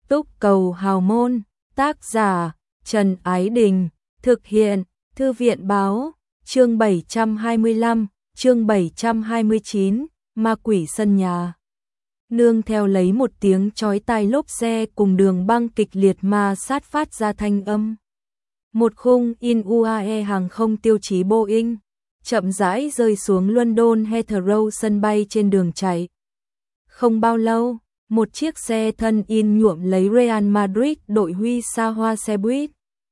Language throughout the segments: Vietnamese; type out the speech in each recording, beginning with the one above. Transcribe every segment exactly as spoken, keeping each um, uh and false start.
Túc Cầu Hào Môn, tác giả Trần Ái Đình, thực hiện Thư viện Báo, chương bảy trăm hai mươi lăm, chương bảy trăm hai mươi chín, Ma Quỷ Sân Nhà. Nương theo lấy một tiếng chói tai lốp xe cùng đường băng kịch liệt ma sát phát ra thanh âm. Một khung in u a e hàng không tiêu chí Boeing chậm rãi rơi xuống London Heathrow sân bay trên đường chạy. Không bao lâu, một chiếc xe thân in nhuộm lấy Real Madrid đội huy xa hoa xe buýt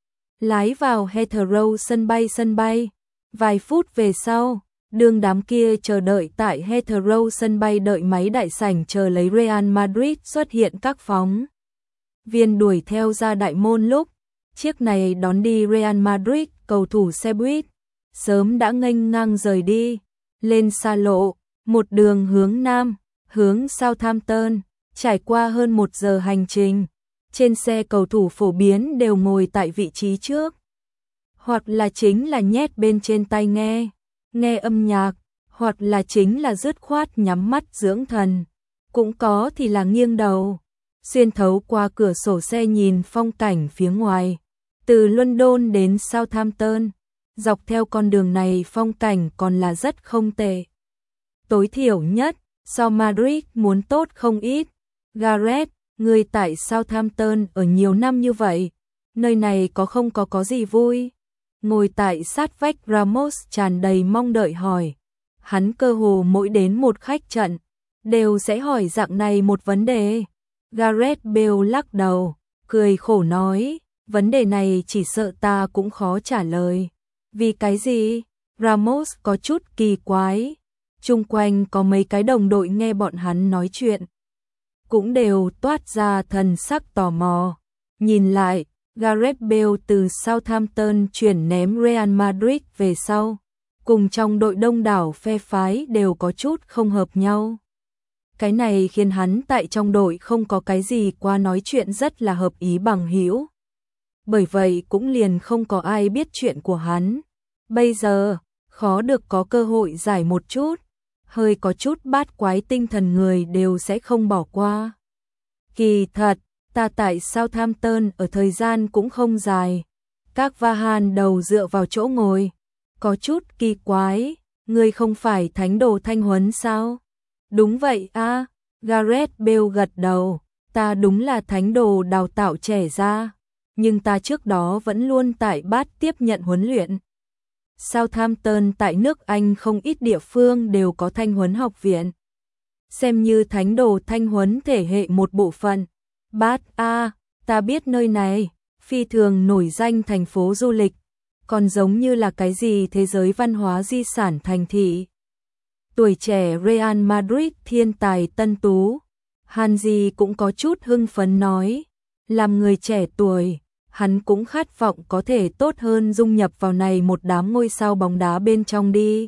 lái vào Heathrow sân bay sân bay. Vài phút về sau, đường đám kia chờ đợi tại Heathrow sân bay đợi máy đại sảnh chờ lấy Real Madrid xuất hiện các phóng viên đuổi theo ra đại môn lúc chiếc này đón đi Real Madrid, cầu thủ xe buýt sớm đã nghênh ngang rời đi lên xa lộ, một đường hướng nam, hướng Southampton. Trải qua hơn một giờ hành trình, trên xe cầu thủ phổ biến đều ngồi tại vị trí trước, hoặc là chính là nhét bên trên tai nghe, nghe âm nhạc, hoặc là chính là dứt khoát nhắm mắt dưỡng thần, cũng có thì là nghiêng đầu, xuyên thấu qua cửa sổ xe nhìn phong cảnh phía ngoài. Từ London đến Southampton, dọc theo con đường này phong cảnh còn là rất không tệ. Tối thiểu nhất, so Madrid muốn tốt không ít. Gareth, người tại Southampton ở nhiều năm như vậy, nơi này có không có có gì vui? Ngồi tại sát vách Ramos tràn đầy mong đợi hỏi. Hắn cơ hồ mỗi đến một khách trận, đều sẽ hỏi dạng này một vấn đề. Gareth Bale lắc đầu, cười khổ nói, vấn đề này chỉ sợ ta cũng khó trả lời. Vì cái gì? Ramos có chút kỳ quái. Chung quanh có mấy cái đồng đội nghe bọn hắn nói chuyện, cũng đều toát ra thần sắc tò mò. Nhìn lại, Gareth Bale từ Southampton chuyển ném Real Madrid về sau, cùng trong đội đông đảo phe phái đều có chút không hợp nhau. Cái này khiến hắn tại trong đội không có cái gì qua nói chuyện rất là hợp ý bằng hữu. Bởi vậy cũng liền không có ai biết chuyện của hắn. Bây giờ, khó được có cơ hội giải một chút, hơi có chút bát quái tinh thần người đều sẽ không bỏ qua. Kỳ thật, ta tại Southampton ở thời gian cũng không dài. Các Vahan đầu dựa vào chỗ ngồi, có chút kỳ quái, ngươi không phải thánh đồ thanh huấn sao? Đúng vậy a, Gareth Bale gật đầu, ta đúng là thánh đồ đào tạo trẻ ra, nhưng ta trước đó vẫn luôn tại Bath tiếp nhận huấn luyện. Southampton tại nước Anh không ít địa phương đều có thanh huấn học viện, xem như thánh đồ thanh huấn thể hệ một bộ phận. Bath a, ta biết nơi này, phi thường nổi danh thành phố du lịch, còn giống như là cái gì thế giới văn hóa di sản thành thị. Tuổi trẻ Real Madrid thiên tài tân tú, Hansi cũng có chút hưng phấn nói, làm người trẻ tuổi, hắn cũng khát vọng có thể tốt hơn dung nhập vào này một đám ngôi sao bóng đá bên trong đi.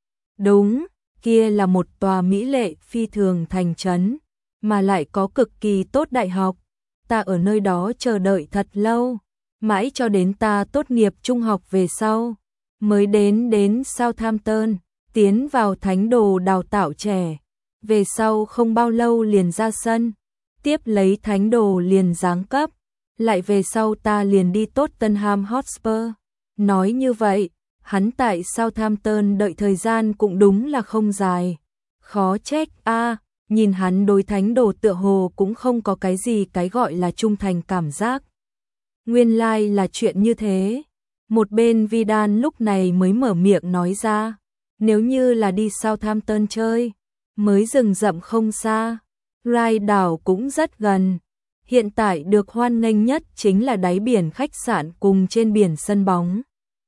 Đúng, kia là một tòa mỹ lệ phi thường thành trấn, mà lại có cực kỳ tốt đại học. Ta ở nơi đó chờ đợi thật lâu, mãi cho đến ta tốt nghiệp trung học về sau, mới đến đến Southampton, tiến vào thánh đồ đào tạo trẻ. Về sau không bao lâu liền ra sân, tiếp lấy thánh đồ liền giáng cấp. Lại về sau ta liền đi Tottenham Hotspur. Nói như vậy, hắn tại Southampton đợi thời gian cũng đúng là không dài. Khó trách a, nhìn hắn đối thánh đồ tựa hồ cũng không có cái gì cái gọi là trung thành cảm giác. Nguyên lai like là chuyện như thế. Một bên Vidal lúc này mới mở miệng nói ra, nếu như là đi Southampton chơi, mới rừng rậm không xa, Rye đảo cũng rất gần. Hiện tại được hoan nghênh nhất chính là đáy biển khách sạn cùng trên biển sân bóng.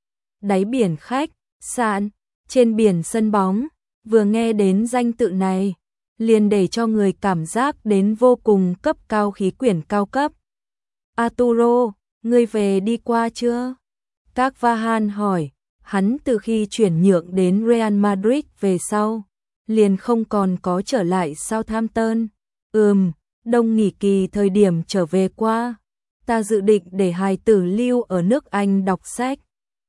Đáy biển khách sạn, trên biển sân bóng, vừa nghe đến danh tự này, liền để cho người cảm giác đến vô cùng cấp cao khí quyển cao cấp. Arturo, ngươi về đi qua chưa? Các Vahan hỏi, hắn từ khi chuyển nhượng đến Real Madrid về sau, liền không còn có trở lại Southampton. Ừm. Đông nghỉ kỳ thời điểm trở về qua, ta dự định để hài tử lưu ở nước Anh đọc sách.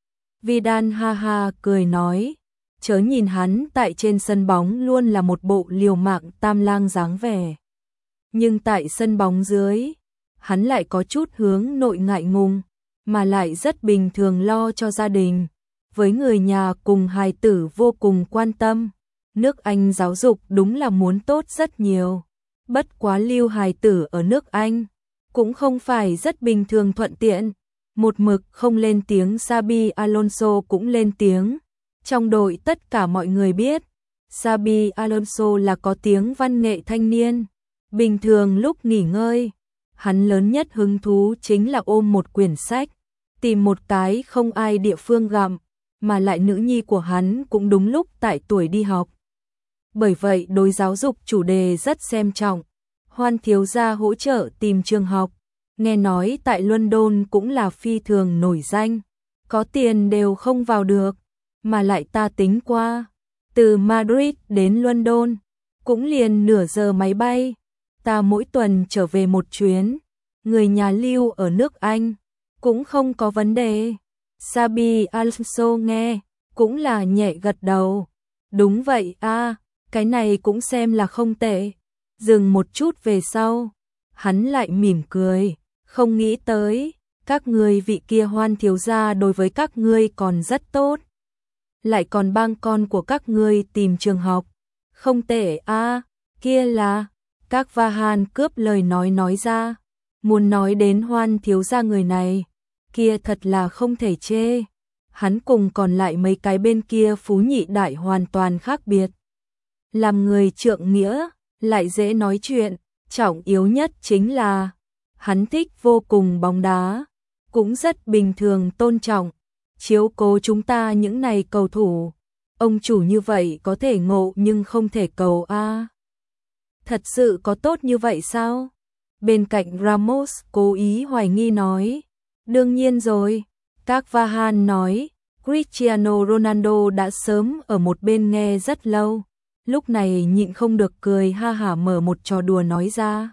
Vidal ha ha cười nói, chớ nhìn hắn tại trên sân bóng luôn là một bộ liều mạng tam lang dáng vẻ. Nhưng tại sân bóng dưới, hắn lại có chút hướng nội ngại ngùng, mà lại rất bình thường lo cho gia đình, với người nhà cùng hài tử vô cùng quan tâm. Nước Anh giáo dục đúng là muốn tốt rất nhiều. Bất quá lưu hài tử ở nước Anh cũng không phải rất bình thường thuận tiện. Một mực không lên tiếng Xabi Alonso cũng lên tiếng. Trong đội tất cả mọi người biết, Xabi Alonso là có tiếng văn nghệ thanh niên. Bình thường lúc nghỉ ngơi, hắn lớn nhất hứng thú chính là ôm một quyển sách, tìm một cái không ai địa phương gặm, mà lại nữ nhi của hắn cũng đúng lúc tại tuổi đi học. Bởi vậy đối giáo dục chủ đề rất xem trọng. Hoan thiếu gia hỗ trợ tìm trường học, nghe nói tại London cũng là phi thường nổi danh, có tiền đều không vào được, mà lại ta tính qua, từ Madrid đến London cũng liền nửa giờ máy bay, ta mỗi tuần trở về một chuyến, người nhà lưu ở nước Anh cũng không có vấn đề. Xabi Alonso nghe cũng là nhẹ gật đầu. Đúng vậy a, à, cái này cũng xem là không tệ. Dừng một chút về sau, hắn lại mỉm cười, không nghĩ tới, các ngươi vị kia Hoan thiếu gia đối với các ngươi còn rất tốt. Lại còn bang con của các ngươi tìm trường học. Không tệ a, à, kia là, các Vahan cướp lời nói nói ra, muốn nói đến Hoan thiếu gia người này, kia thật là không thể chê. Hắn cùng còn lại mấy cái bên kia phú nhị đại hoàn toàn khác biệt. Làm người trượng nghĩa, lại dễ nói chuyện, trọng yếu nhất chính là hắn thích vô cùng bóng đá, cũng rất bình thường tôn trọng, chiếu cố chúng ta những này cầu thủ. Ông chủ như vậy có thể ngộ nhưng không thể cầu a. À. Thật sự có tốt như vậy sao? Bên cạnh Ramos cố ý hoài nghi nói. Đương nhiên rồi, các Vahan nói, Cristiano Ronaldo đã sớm ở một bên nghe rất lâu, lúc này nhịn không được cười ha hả mở một trò đùa nói ra.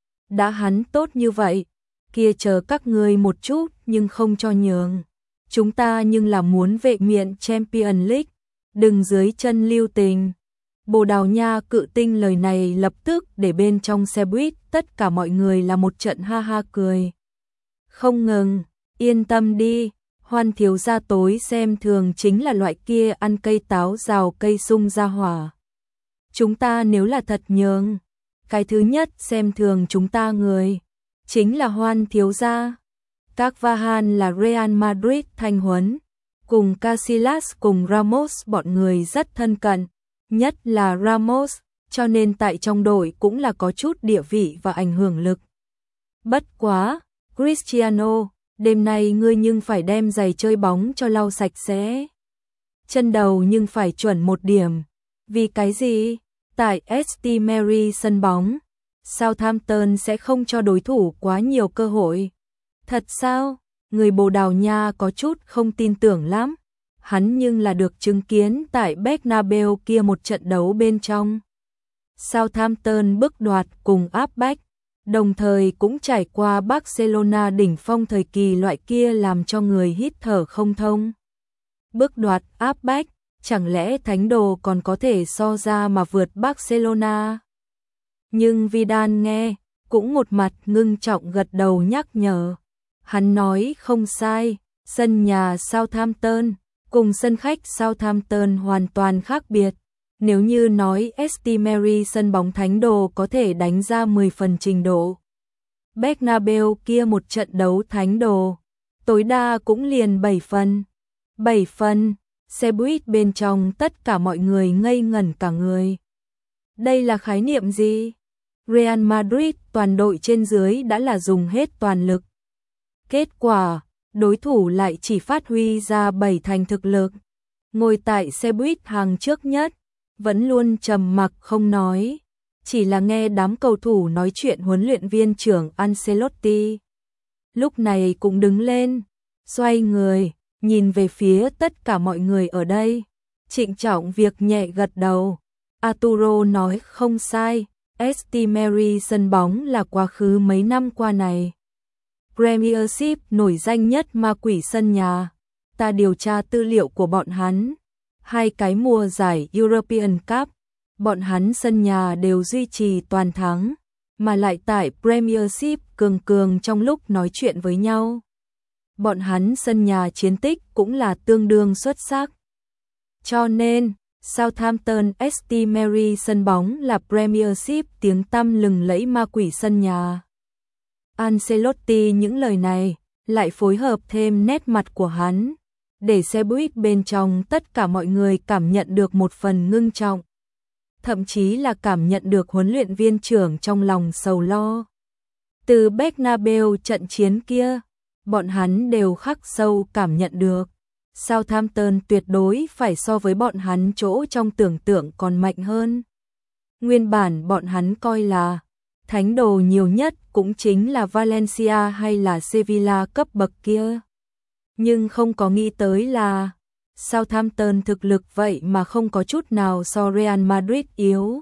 Đã hắn tốt như vậy, kia chờ các ngươi một chút nhưng không cho nhường. Chúng ta nhưng là muốn vệ miện Champions League, đừng dưới chân lưu tình. Bồ Đào Nha cự tinh lời này lập tức để bên trong xe buýt tất cả mọi người là một trận ha ha cười. Không ngừng, yên tâm đi, Hoan thiếu gia tối xem thường chính là loại kia ăn cây táo rào cây sung ra hỏa. Chúng ta nếu là thật nhường, cái thứ nhất xem thường chúng ta người, chính là Hoan thiếu gia. Các Vahan là Real Madrid thanh huấn, cùng Casillas cùng Ramos bọn người rất thân cận, nhất là Ramos, cho nên tại trong đội cũng là có chút địa vị và ảnh hưởng lực. Bất quá, Cristiano, đêm nay ngươi nhưng phải đem giày chơi bóng cho lau sạch sẽ. Chân đầu nhưng phải chuẩn một điểm. Vì cái gì? Tại ét tê Mary sân bóng, Southampton sẽ không cho đối thủ quá nhiều cơ hội. Thật sao? Người Bồ Đào Nha có chút không tin tưởng lắm. Hắn nhưng là được chứng kiến tại Bernabeu kia một trận đấu bên trong. Southampton bước đoạt cùng áp bách, đồng thời cũng trải qua Barcelona đỉnh phong thời kỳ loại kia làm cho người hít thở không thông. Bước đoạt áp bách, chẳng lẽ thánh đồ còn có thể so ra mà vượt Barcelona? Nhưng Vidal nghe, cũng một mặt ngưng trọng gật đầu nhắc nhở. Hắn nói không sai, sân nhà Southampton cùng sân khách Southampton hoàn toàn khác biệt. Nếu như nói ét tê Mary sân bóng thánh đồ có thể đánh ra mười phần trình độ, Bernabeu kia một trận đấu thánh đồ, tối đa cũng liền bảy phần. bảy phần, xe buýt bên trong tất cả mọi người ngây ngẩn cả người. Đây là khái niệm gì? Real Madrid toàn đội trên dưới đã là dùng hết toàn lực. Kết quả, đối thủ lại chỉ phát huy ra bảy thành thực lực. Ngồi tại xe buýt hàng trước nhất, vẫn luôn trầm mặc không nói, chỉ là nghe đám cầu thủ nói chuyện huấn luyện viên trưởng Ancelotti. Lúc này cũng đứng lên, xoay người, nhìn về phía tất cả mọi người ở đây, trịnh trọng việc nhẹ gật đầu. Arturo nói không sai, ét tê Mary sân bóng là quá khứ mấy năm qua này Premiership nổi danh nhất ma quỷ sân nhà. Ta điều tra tư liệu của bọn hắn, hai cái mùa giải European Cup, bọn hắn sân nhà đều duy trì toàn thắng, mà lại tại Premiership cường cường trong lúc nói chuyện với nhau. Bọn hắn sân nhà chiến tích cũng là tương đương xuất sắc. Cho nên, Southampton ét tê Mary sân bóng là Premiership tiếng tăm lừng lẫy ma quỷ sân nhà. Ancelotti những lời này lại phối hợp thêm nét mặt của hắn, để xe buýt bên trong tất cả mọi người cảm nhận được một phần ngưng trọng. Thậm chí là cảm nhận được huấn luyện viên trưởng trong lòng sầu lo. Từ Bernabeu trận chiến kia, bọn hắn đều khắc sâu cảm nhận được. Southampton tuyệt đối phải so với bọn hắn chỗ trong tưởng tượng còn mạnh hơn. Nguyên bản bọn hắn coi là thánh đồ nhiều nhất cũng chính là Valencia hay là Sevilla cấp bậc kia. Nhưng không có nghĩ tới là Southampton thực lực vậy mà không có chút nào so Real Madrid yếu.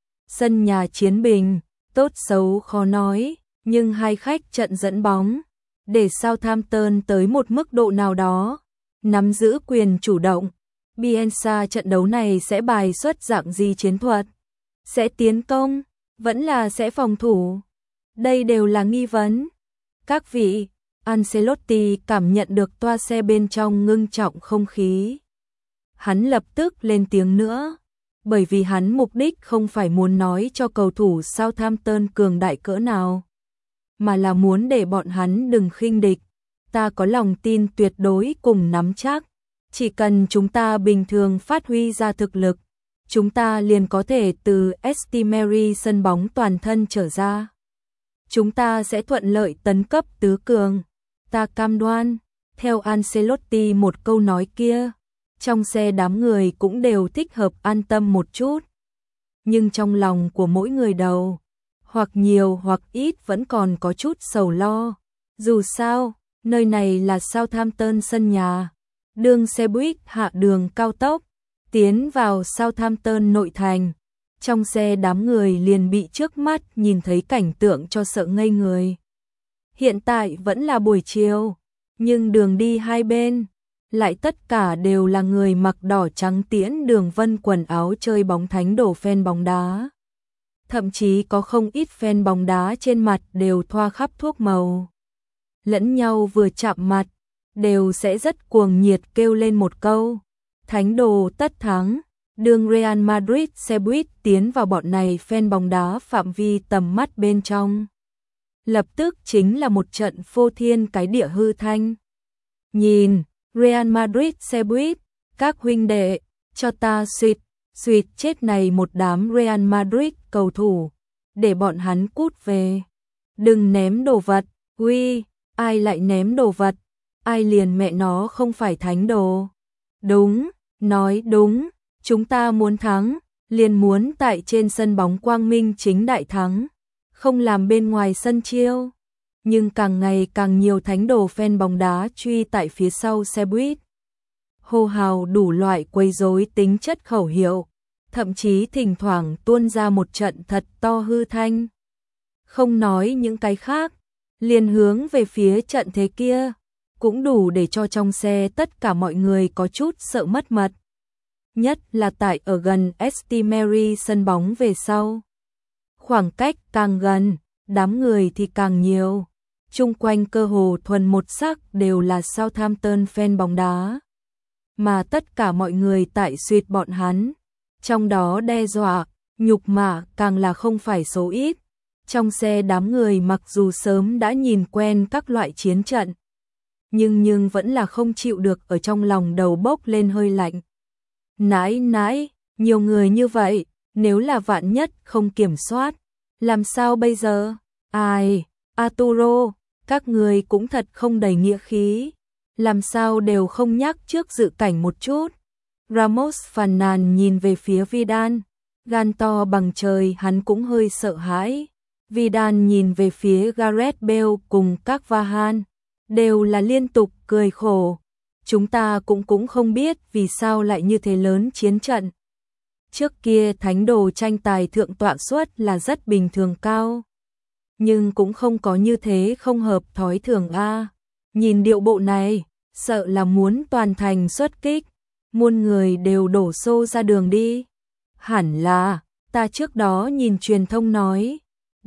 Sân nhà chiến bình, tốt xấu khó nói, nhưng hai khách trận dẫn bóng, để Southampton tới một mức độ nào đó, nắm giữ quyền chủ động. Bielsa trận đấu này sẽ bài xuất dạng gì chiến thuật? Sẽ tiến công, vẫn là sẽ phòng thủ? Đây đều là nghi vấn. Các vị, Ancelotti cảm nhận được toa xe bên trong ngưng trọng không khí. Hắn lập tức lên tiếng nữa, bởi vì hắn mục đích không phải muốn nói cho cầu thủ Southampton cường đại cỡ nào, mà là muốn để bọn hắn đừng khinh địch. Ta có lòng tin tuyệt đối cùng nắm chắc, chỉ cần chúng ta bình thường phát huy ra thực lực, chúng ta liền có thể từ ét tê Mary sân bóng toàn thân trở ra. Chúng ta sẽ thuận lợi tấn cấp tứ cường. Ta cam đoan. Theo Ancelotti một câu nói kia, trong xe đám người cũng đều thích hợp an tâm một chút. Nhưng trong lòng của mỗi người đầu, hoặc nhiều hoặc ít vẫn còn có chút sầu lo. Dù sao, nơi này là Southampton sân nhà. Đường xe buýt hạ đường cao tốc, tiến vào Southampton nội thành. Trong xe đám người liền bị trước mắt nhìn thấy cảnh tượng cho sợ ngây người. Hiện tại vẫn là buổi chiều, nhưng đường đi hai bên lại tất cả đều là người mặc đỏ trắng tiễn đường vân quần áo chơi bóng thánh đồ fan bóng đá. Thậm chí có không ít fan bóng đá trên mặt đều thoa khắp thuốc màu. Lẫn nhau vừa chạm mặt, đều sẽ rất cuồng nhiệt kêu lên một câu: thánh đồ tất thắng. Đường Real Madrid xe buýt tiến vào bọn này fan bóng đá phạm vi tầm mắt bên trong. Lập tức chính là một trận phô thiên cái địa hư thanh. Nhìn, Real Madrid xe buýt, các huynh đệ, cho ta suýt, suýt chết này một đám Real Madrid cầu thủ, để bọn hắn cút về. Đừng ném đồ vật, uy, ai lại ném đồ vật, ai liền mẹ nó không phải thánh đồ. Đúng, nói đúng. Chúng ta muốn thắng, liền muốn tại trên sân bóng quang minh chính đại thắng, không làm bên ngoài sân chiêu. Nhưng càng ngày càng nhiều thánh đồ fan bóng đá truy tại phía sau xe buýt. Hô hào đủ loại quấy rối tính chất khẩu hiệu, thậm chí thỉnh thoảng tuôn ra một trận thật to hư thanh. Không nói những cái khác, liền hướng về phía trận thế kia, cũng đủ để cho trong xe tất cả mọi người có chút sợ mất mật. Nhất là tại ở gần ét tê Mary sân bóng về sau. Khoảng cách càng gần, đám người thì càng nhiều. Chung quanh cơ hồ thuần một sắc đều là Southampton fan bóng đá. Mà tất cả mọi người tại suýt bọn hắn. Trong đó đe dọa, nhục mạ càng là không phải số ít. Trong xe đám người mặc dù sớm đã nhìn quen các loại chiến trận, nhưng nhưng vẫn là không chịu được ở trong lòng đầu bốc lên hơi lạnh. Nãi nãi, nhiều người như vậy, nếu là vạn nhất không kiểm soát, làm sao bây giờ? Ai, Arturo, các người cũng thật không đầy nghĩa khí, làm sao đều không nhắc trước dự cảnh một chút. Ramos phàn nàn nhìn về phía Vidal, gan to bằng trời hắn cũng hơi sợ hãi. Vidal nhìn về phía Gareth Bale cùng các Vahan, đều là liên tục cười khổ. Chúng ta cũng cũng không biết vì sao lại như thế lớn chiến trận. Trước kia thánh đồ tranh tài thượng tọa suất là rất bình thường cao. Nhưng cũng không có như thế không hợp thói thường a. Nhìn điệu bộ này, sợ là muốn toàn thành xuất kích. Muôn người đều đổ xô ra đường đi. Hẳn là, ta trước đó nhìn truyền thông nói,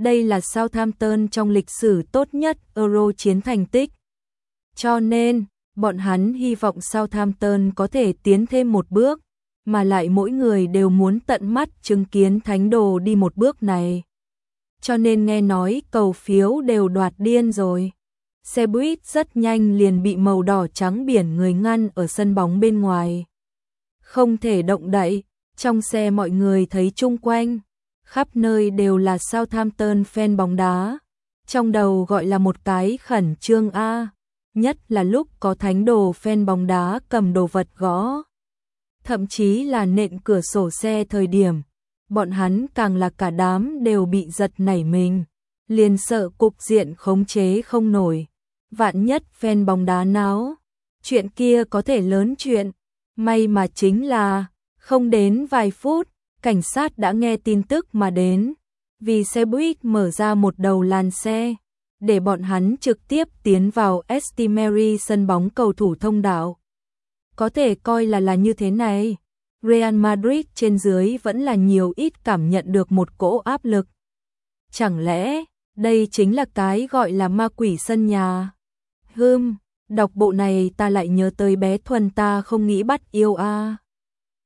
Đây là Southampton trong lịch sử tốt nhất Euro chiến thành tích. Cho nên, bọn hắn hy vọng Southampton có thể tiến thêm một bước, mà lại mỗi người đều muốn tận mắt chứng kiến thánh đồ đi một bước này. Cho nên nghe nói cầu phiếu đều đoạt điên rồi. Xe buýt rất nhanh liền bị màu đỏ trắng biển người ngăn ở sân bóng bên ngoài. Không thể động đậy, trong xe mọi người thấy chung quanh, khắp nơi đều là Southampton fan bóng đá. Trong đầu gọi là một cái khẩn trương a, nhất là lúc có thánh đồ fan bóng đá cầm đồ vật gõ. Thậm chí là nện cửa sổ xe thời điểm, bọn hắn càng là cả đám đều bị giật nảy mình, liền sợ cục diện khống chế không nổi. Vạn nhất fan bóng đá náo, chuyện kia có thể lớn chuyện. May mà chính là, không đến vài phút, cảnh sát đã nghe tin tức mà đến, vì xe buýt mở ra một đầu làn xe, để bọn hắn trực tiếp tiến vào St. Mary sân bóng cầu thủ thông đạo. Có thể coi là là như thế này, Real Madrid trên dưới vẫn là nhiều ít cảm nhận được một cỗ áp lực. Chẳng lẽ, đây chính là cái gọi là ma quỷ sân nhà? Hừm, đọc bộ này ta lại nhớ tới bé Thuần ta không nghĩ bắt yêu a.